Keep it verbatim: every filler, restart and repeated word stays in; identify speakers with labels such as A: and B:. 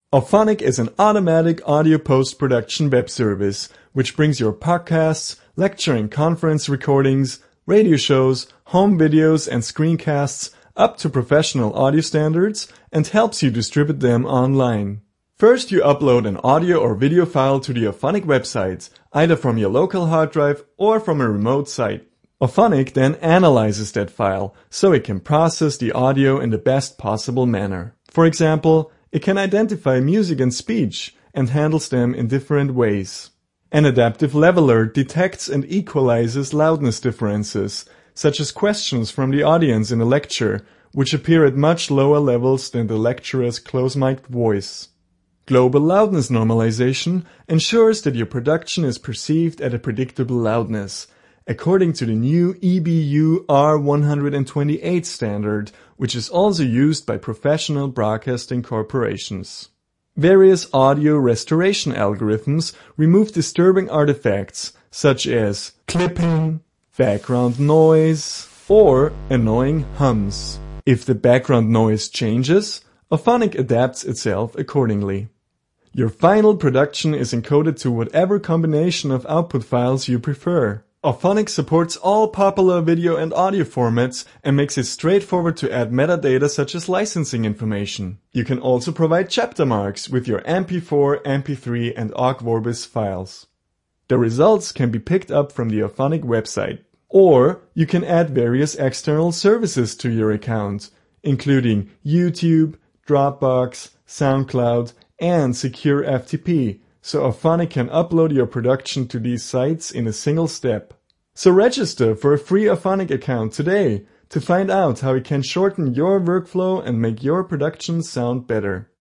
A: Auphonic is an automatic audio post-production web service which brings your podcasts, lecture and conference recordings, radio shows, home videos and screencasts up to professional audio standards and helps you distribute them online. First, you upload an audio or video file to the Auphonic website, either from your local hard drive or from a remote site. Auphonic then analyzes that file so it can process the audio in the best possible manner. For example, it can identify music and speech and handles them in different ways. An adaptive leveler detects and equalizes loudness differences, such as questions from the audience in a lecture, which appear at much lower levels than the lecturer's close-mic'd voice. Global loudness normalization ensures that your production is perceived at a predictable loudness, according to the new E B U R one twenty-eight standard, which is also used by professional broadcasting corporations. Various audio restoration algorithms remove disturbing artifacts such as clipping, background noise, or annoying hums. If the background noise changes, Auphonic adapts itself accordingly. Your final production is encoded to whatever combination of output files you prefer. Auphonic supports all popular video and audio formats and makes it straightforward to add metadata such as licensing information. You can also provide chapter marks with your M P four, M P three and Ogg Vorbis files. The results can be picked up from the Auphonic website. Or you can add various external services to your account, including YouTube, Dropbox, SoundCloud, and Secure F T P, so Auphonic can upload your production to these sites in a single step. So register for a free Auphonic account today to find out how it can shorten your workflow and make your production sound better.